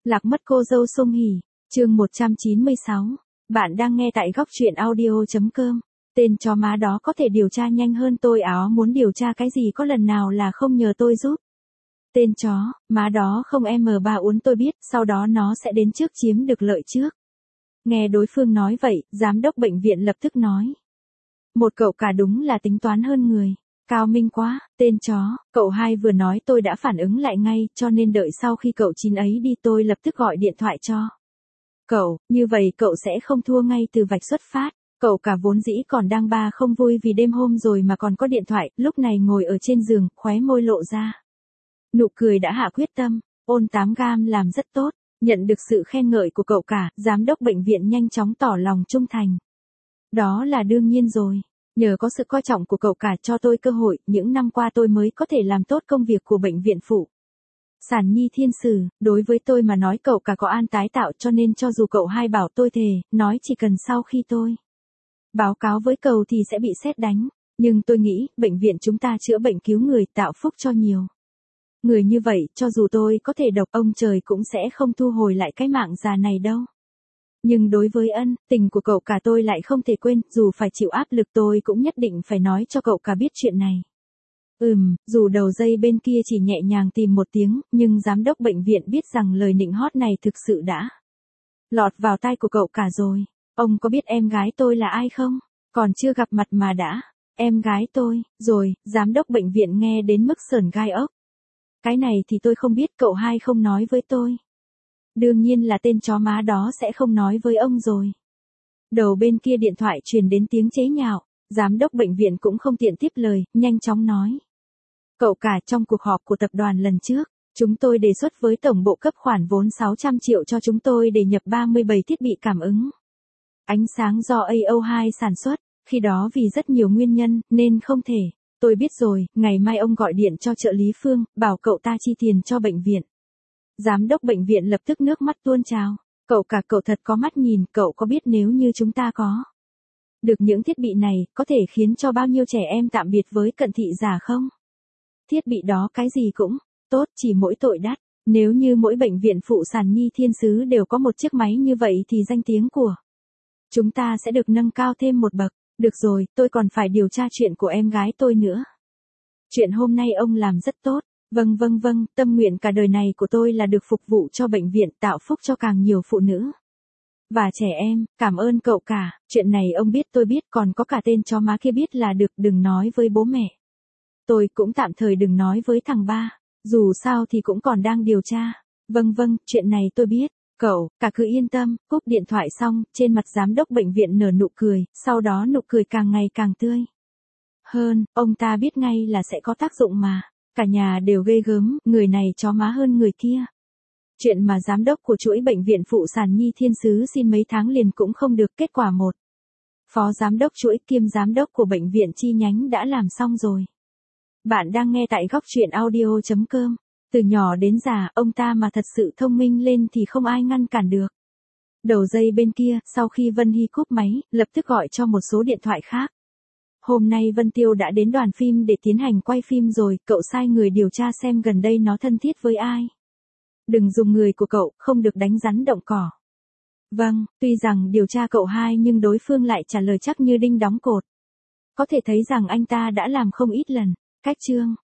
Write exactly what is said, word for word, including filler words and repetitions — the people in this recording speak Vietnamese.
Lạc mất cô dâu Sung Hỉ, chương một trăm chín mươi sáu. Bạn đang nghe tại góc truyện audio.com. Tên chó má đó có thể điều tra nhanh hơn tôi áo muốn điều tra cái gì có lần nào là không nhờ tôi giúp. Tên chó, má đó không em ba uốn tôi biết, sau đó nó sẽ đến trước chiếm được lợi trước. Nghe đối phương nói vậy, giám đốc bệnh viện lập tức nói. Một cậu cả đúng là tính toán hơn người. Cao minh quá, tên chó, cậu hai vừa nói tôi đã phản ứng lại ngay, cho nên đợi sau khi cậu chín ấy đi tôi lập tức gọi điện thoại cho cậu, như vậy cậu sẽ không thua ngay từ vạch xuất phát. Cậu cả vốn dĩ còn đang ba không vui vì đêm hôm rồi mà còn có điện thoại, lúc này ngồi ở trên giường, khóe môi lộ ra. Nụ cười đã hạ quyết tâm, ôn tám gam làm rất tốt, nhận được sự khen ngợi của cậu cả, giám đốc bệnh viện nhanh chóng tỏ lòng trung thành. Đó là đương nhiên rồi. Nhờ có sự coi trọng của cậu cả cho tôi cơ hội, những năm qua tôi mới có thể làm tốt công việc của bệnh viện phụ. Sản nhi thiên sử, đối với tôi mà nói cậu cả có an tái tạo cho nên cho dù cậu hai bảo tôi thề, nói chỉ cần sau khi tôi báo cáo với cậu thì sẽ bị sét đánh. Nhưng tôi nghĩ, bệnh viện chúng ta chữa bệnh cứu người tạo phúc cho nhiều người như vậy, cho dù tôi có thể độc ông trời cũng sẽ không thu hồi lại cái mạng già này đâu. Nhưng đối với ân tình của cậu cả tôi lại không thể quên, dù phải chịu áp lực tôi cũng nhất định phải nói cho cậu cả biết chuyện này. Ừm, dù đầu dây bên kia chỉ nhẹ nhàng tìm một tiếng, nhưng giám đốc bệnh viện biết rằng lời nịnh hót này thực sự đã lọt vào tai của cậu cả rồi. Ông có biết em gái tôi là ai không? Còn chưa gặp mặt mà đã. Em gái tôi, rồi, giám đốc bệnh viện nghe đến mức sởn gai ốc. Cái này thì tôi không biết, cậu hai không nói với tôi. Đương nhiên là tên chó má đó sẽ không nói với ông rồi. Đầu bên kia điện thoại truyền đến tiếng chế nhạo, giám đốc bệnh viện cũng không tiện tiếp lời, nhanh chóng nói. Cậu cả, trong cuộc họp của tập đoàn lần trước, chúng tôi đề xuất với tổng bộ cấp khoản vốn sáu trăm triệu cho chúng tôi để nhập ba mươi bảy thiết bị cảm ứng ánh sáng do a o hai sản xuất, khi đó vì rất nhiều nguyên nhân, nên không thể. Tôi biết rồi, ngày mai ông gọi điện cho trợ lý Phương, bảo cậu ta chi tiền cho bệnh viện. Giám đốc bệnh viện lập tức nước mắt tuôn trào. Cậu cả, cậu thật có mắt nhìn, cậu có biết nếu như chúng ta có được những thiết bị này, có thể khiến cho bao nhiêu trẻ em tạm biệt với cận thị giả không? Thiết bị đó cái gì cũng tốt, chỉ mỗi tội đắt. Nếu như mỗi bệnh viện phụ sản nhi thiên sứ đều có một chiếc máy như vậy thì danh tiếng của chúng ta sẽ được nâng cao thêm một bậc. Được rồi, tôi còn phải điều tra chuyện của em gái tôi nữa. Chuyện hôm nay ông làm rất tốt. Vâng vâng vâng, tâm nguyện cả đời này của tôi là được phục vụ cho bệnh viện, tạo phúc cho càng nhiều phụ nữ và trẻ em. Cảm ơn cậu cả, chuyện này ông biết tôi biết, còn có cả tên chó má kia biết là được, đừng nói với bố mẹ. Tôi cũng tạm thời đừng nói với thằng ba, dù sao thì cũng còn đang điều tra. Vâng vâng, chuyện này tôi biết. Cậu, cả cứ yên tâm. Cúp điện thoại xong, trên mặt giám đốc bệnh viện nở nụ cười, sau đó nụ cười càng ngày càng tươi hơn, ông ta biết ngay là sẽ có tác dụng mà. Cả nhà đều ghê gớm, người này chó má hơn người kia. Chuyện mà giám đốc của chuỗi bệnh viện phụ sản nhi thiên sứ xin mấy tháng liền cũng không được, kết quả một phó giám đốc chuỗi kiêm giám đốc của bệnh viện chi nhánh đã làm xong rồi. Bạn đang nghe tại góc truyện audio.com. Từ nhỏ đến già, ông ta mà thật sự thông minh lên thì không ai ngăn cản được. Đầu dây bên kia, sau khi Vân Hy cúp máy, lập tức gọi cho một số điện thoại khác. Hôm nay Vân Tiêu đã đến đoàn phim để tiến hành quay phim rồi, cậu sai người điều tra xem gần đây nó thân thiết với ai. Đừng dùng người của cậu, không được đánh rắn động cỏ. Vâng, tuy rằng điều tra cậu hai nhưng đối phương lại trả lời chắc như đinh đóng cột. Có thể thấy rằng anh ta đã làm không ít lần. Cách chương